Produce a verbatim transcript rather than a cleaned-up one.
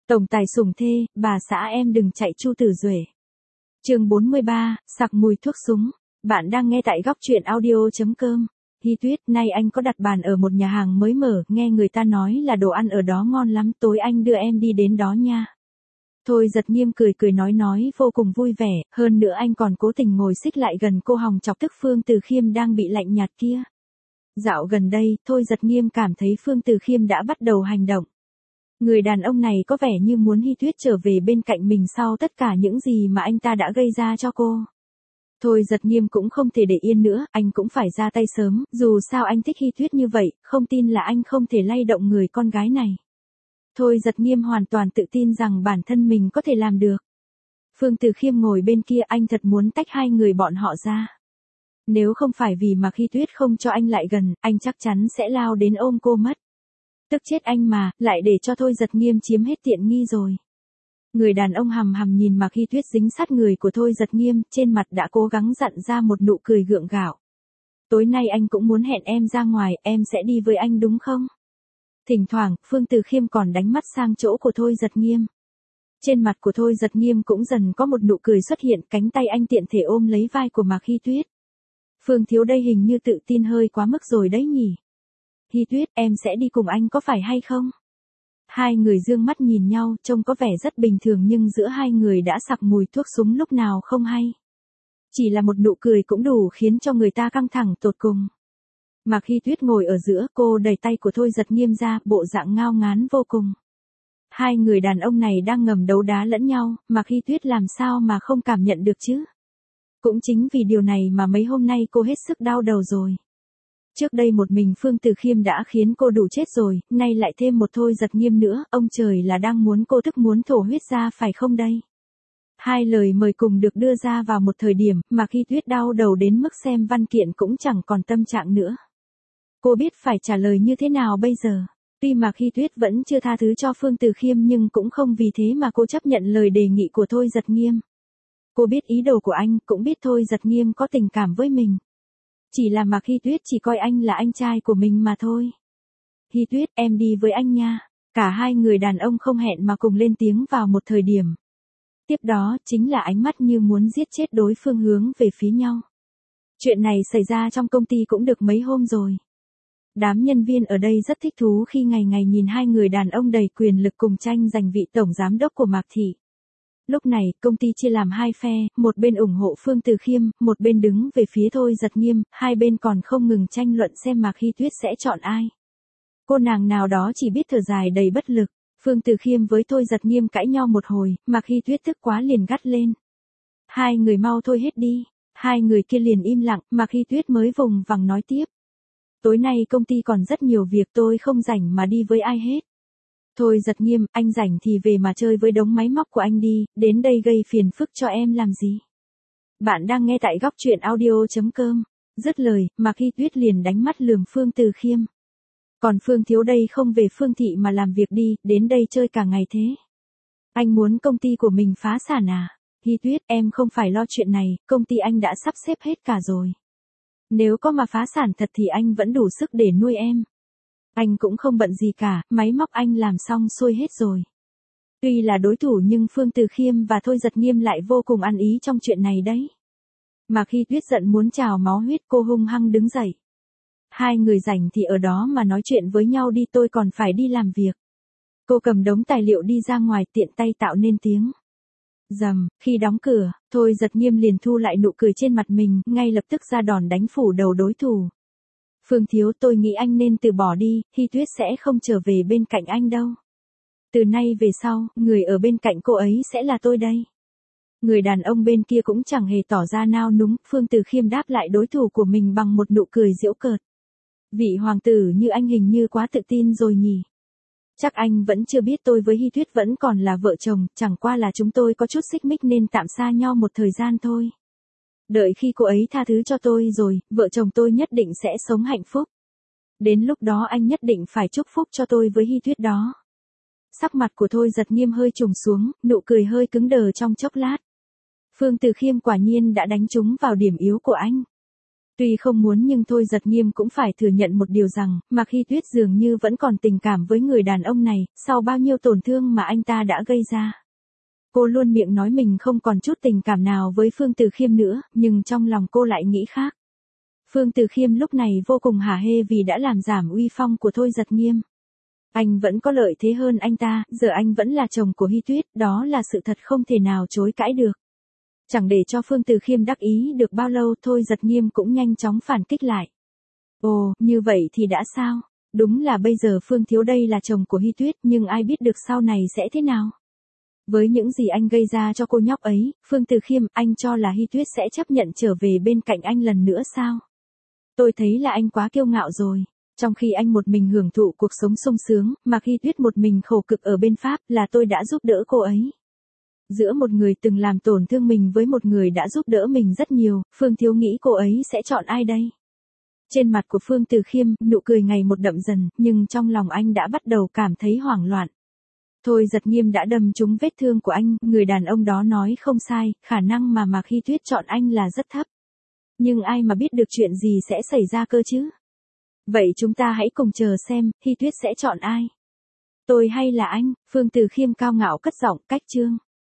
Tổng tài sủng thê, bà xã em đừng chạy Chu Tử Duệ. Chương bốn mươi ba, sặc mùi thuốc súng. Bạn đang nghe tại góc truyện audio chấm com. Hi Tuyết, nay anh có đặt bàn ở một nhà hàng mới mở, nghe người ta nói là đồ ăn ở đó ngon lắm, tối anh đưa em đi đến đó nha. Thôi Giật Nghiêm cười cười nói nói vô cùng vui vẻ, hơn nữa anh còn cố tình ngồi xích lại gần cô hòng chọc tức Phương Từ Khiêm đang bị lạnh nhạt kia. Dạo gần đây, Thôi Giật Nghiêm cảm thấy Phương Từ Khiêm đã bắt đầu hành động. Người đàn ông này có vẻ như muốn Hi Tuyết trở về bên cạnh mình sau tất cả những gì mà anh ta đã gây ra cho cô. Thôi Giật Nghiêm cũng không thể để yên nữa, anh cũng phải ra tay sớm, dù sao anh thích Hi Tuyết như vậy, không tin là anh không thể lay động người con gái này. Thôi Giật Nghiêm hoàn toàn tự tin rằng bản thân mình có thể làm được. Phương Từ Khiêm ngồi bên kia, anh thật muốn tách hai người bọn họ ra. Nếu không phải vì mà Hi Tuyết không cho anh lại gần, anh chắc chắn sẽ lao đến ôm cô mất. Tức chết anh mà, lại để cho Thôi Giật Nghiêm chiếm hết tiện nghi rồi. Người đàn ông hằm hằm nhìn mà Hi Tuyết dính sát người của Thôi Giật Nghiêm, trên mặt đã cố gắng dặn ra một nụ cười gượng gạo. Tối nay anh cũng muốn hẹn em ra ngoài, em sẽ đi với anh đúng không? Thỉnh thoảng, Phương Từ Khiêm còn đánh mắt sang chỗ của Thôi Giật Nghiêm. Trên mặt của Thôi Giật Nghiêm cũng dần có một nụ cười xuất hiện, cánh tay anh tiện thể ôm lấy vai của Mạc Hi Tuyết. Phương thiếu đây hình như tự tin hơi quá mức rồi đấy nhỉ. Hi Tuyết, em sẽ đi cùng anh có phải hay không? Hai người dương mắt nhìn nhau, trông có vẻ rất bình thường nhưng giữa hai người đã sặc mùi thuốc súng lúc nào không hay. Chỉ là một nụ cười cũng đủ khiến cho người ta căng thẳng tột cùng. Mạc Hi Tuyết ngồi ở giữa, cô đẩy tay của Thôi Giật Nghiêm ra, bộ dạng ngao ngán vô cùng. Hai người đàn ông này đang ngầm đấu đá lẫn nhau, Mạc Hi Tuyết làm sao mà không cảm nhận được chứ? Cũng chính vì điều này mà mấy hôm nay cô hết sức đau đầu rồi. Trước đây một mình Phương Từ Khiêm đã khiến cô đủ chết rồi, nay lại thêm một Thôi Giật Nghiêm nữa, ông trời là đang muốn cô tức muốn thổ huyết ra phải không đây? Hai lời mời cùng được đưa ra vào một thời điểm mà Hi Tuyết đau đầu đến mức xem văn kiện cũng chẳng còn tâm trạng nữa. Cô biết phải trả lời như thế nào bây giờ. Tuy mà Hi Tuyết vẫn chưa tha thứ cho Phương Từ Khiêm nhưng cũng không vì thế mà cô chấp nhận lời đề nghị của Thôi Giật Nghiêm. Cô biết ý đồ của anh, cũng biết Thôi Giật Nghiêm có tình cảm với mình. Chỉ là Mạc Hi Tuyết chỉ coi anh là anh trai của mình mà thôi. Hi Tuyết, em đi với anh nha. Cả hai người đàn ông không hẹn mà cùng lên tiếng vào một thời điểm. Tiếp đó, chính là ánh mắt như muốn giết chết đối phương hướng về phía nhau. Chuyện này xảy ra trong công ty cũng được mấy hôm rồi. Đám nhân viên ở đây rất thích thú khi ngày ngày nhìn hai người đàn ông đầy quyền lực cùng tranh giành vị tổng giám đốc của Mạc Thị. Lúc này, công ty chia làm hai phe, một bên ủng hộ Phương Từ Khiêm, một bên đứng về phía Thôi Giật Nghiêm, hai bên còn không ngừng tranh luận xem Mạc Hi Tuyết sẽ chọn ai. Cô nàng nào đó chỉ biết thở dài đầy bất lực, Phương Từ Khiêm với Thôi Giật Nghiêm cãi nhau một hồi, Mạc Hi Tuyết tức quá liền gắt lên. Hai người mau thôi hết đi, hai người kia liền im lặng, Mạc Hi Tuyết mới vùng vằng nói tiếp. Tối nay công ty còn rất nhiều việc, tôi không rảnh mà đi với ai hết. Thôi Giật Nghiêm, anh rảnh thì về mà chơi với đống máy móc của anh đi, đến đây gây phiền phức cho em làm gì? Bạn đang nghe tại góc truyện audio chấm com. Dứt lời, Mạc Hi Tuyết liền đánh mắt lườm Phương Từ Khiêm. Còn Phương thiếu đây không về Phương Thị mà làm việc đi, đến đây chơi cả ngày thế. Anh muốn công ty của mình phá sản à? Hi Tuyết, em không phải lo chuyện này, công ty anh đã sắp xếp hết cả rồi. Nếu có mà phá sản thật thì anh vẫn đủ sức để nuôi em. Anh cũng không bận gì cả, máy móc anh làm xong xuôi hết rồi. Tuy là đối thủ nhưng Phương Từ Khiêm và Thôi Giật Nghiêm lại vô cùng ăn ý trong chuyện này đấy. Mạc Hi Tuyết giận muốn trào máu huyết, cô hung hăng đứng dậy. Hai người rảnh thì ở đó mà nói chuyện với nhau đi, tôi còn phải đi làm việc. Cô cầm đống tài liệu đi ra ngoài, tiện tay tạo nên tiếng rầm. Khi đóng cửa, Thôi Giật Nghiêm liền thu lại nụ cười trên mặt mình, ngay lập tức ra đòn đánh phủ đầu đối thủ. Phương thiếu, tôi nghĩ anh nên từ bỏ đi, Hi Tuyết sẽ không trở về bên cạnh anh đâu. Từ nay về sau, người ở bên cạnh cô ấy sẽ là tôi đây. Người đàn ông bên kia cũng chẳng hề tỏ ra nao núng, Phương Từ Khiêm đáp lại đối thủ của mình bằng một nụ cười giễu cợt. Vị hoàng tử như anh hình như quá tự tin rồi nhỉ. Chắc anh vẫn chưa biết tôi với Hi Tuyết vẫn còn là vợ chồng, chẳng qua là chúng tôi có chút xích mích nên tạm xa nhau một thời gian thôi. Đợi khi cô ấy tha thứ cho tôi rồi, vợ chồng tôi nhất định sẽ sống hạnh phúc. Đến lúc đó anh nhất định phải chúc phúc cho tôi với Hi Tuyết đó. Sắc mặt của Thôi Giật Nghiêm hơi trùng xuống, nụ cười hơi cứng đờ trong chốc lát. Phương Từ Khiêm quả nhiên đã đánh trúng vào điểm yếu của anh. Tuy không muốn nhưng Thôi Giật Nghiêm cũng phải thừa nhận một điều rằng, Mạc Hy Tuyết dường như vẫn còn tình cảm với người đàn ông này, sau bao nhiêu tổn thương mà anh ta đã gây ra. Cô luôn miệng nói mình không còn chút tình cảm nào với Phương Từ Khiêm nữa, nhưng trong lòng cô lại nghĩ khác. Phương Từ Khiêm lúc này vô cùng hả hê vì đã làm giảm uy phong của Thôi Giật Nghiêm. Anh vẫn có lợi thế hơn anh ta, giờ anh vẫn là chồng của Hy Tuyết, đó là sự thật không thể nào chối cãi được. Chẳng để cho Phương Từ Khiêm đắc ý được bao lâu, Thôi Giật Nghiêm cũng nhanh chóng phản kích lại. Ồ, như vậy thì đã sao? Đúng là bây giờ Phương Thiếu đây là chồng của Hy Tuyết, nhưng ai biết được sau này sẽ thế nào? Với những gì anh gây ra cho cô nhóc ấy, Phương Từ Khiêm, anh cho là Hy Tuyết sẽ chấp nhận trở về bên cạnh anh lần nữa sao? Tôi thấy là anh quá kiêu ngạo rồi. Trong khi anh một mình hưởng thụ cuộc sống sung sướng, mà Hy Tuyết một mình khổ cực ở bên Pháp, là tôi đã giúp đỡ cô ấy. Giữa một người từng làm tổn thương mình với một người đã giúp đỡ mình rất nhiều, Phương Thiếu nghĩ cô ấy sẽ chọn ai đây? Trên mặt của Phương Từ Khiêm, nụ cười ngày một đậm dần, nhưng trong lòng anh đã bắt đầu cảm thấy hoảng loạn. Thôi Giật Nghiêm đã đâm trúng vết thương của anh, người đàn ông đó nói không sai, khả năng mà Mạc Hy Tuyết chọn anh là rất thấp. Nhưng ai mà biết được chuyện gì sẽ xảy ra cơ chứ? Vậy chúng ta hãy cùng chờ xem, Hy Tuyết sẽ chọn ai? Tôi hay là anh? Phương Từ Khiêm cao ngạo cất giọng, cách chương.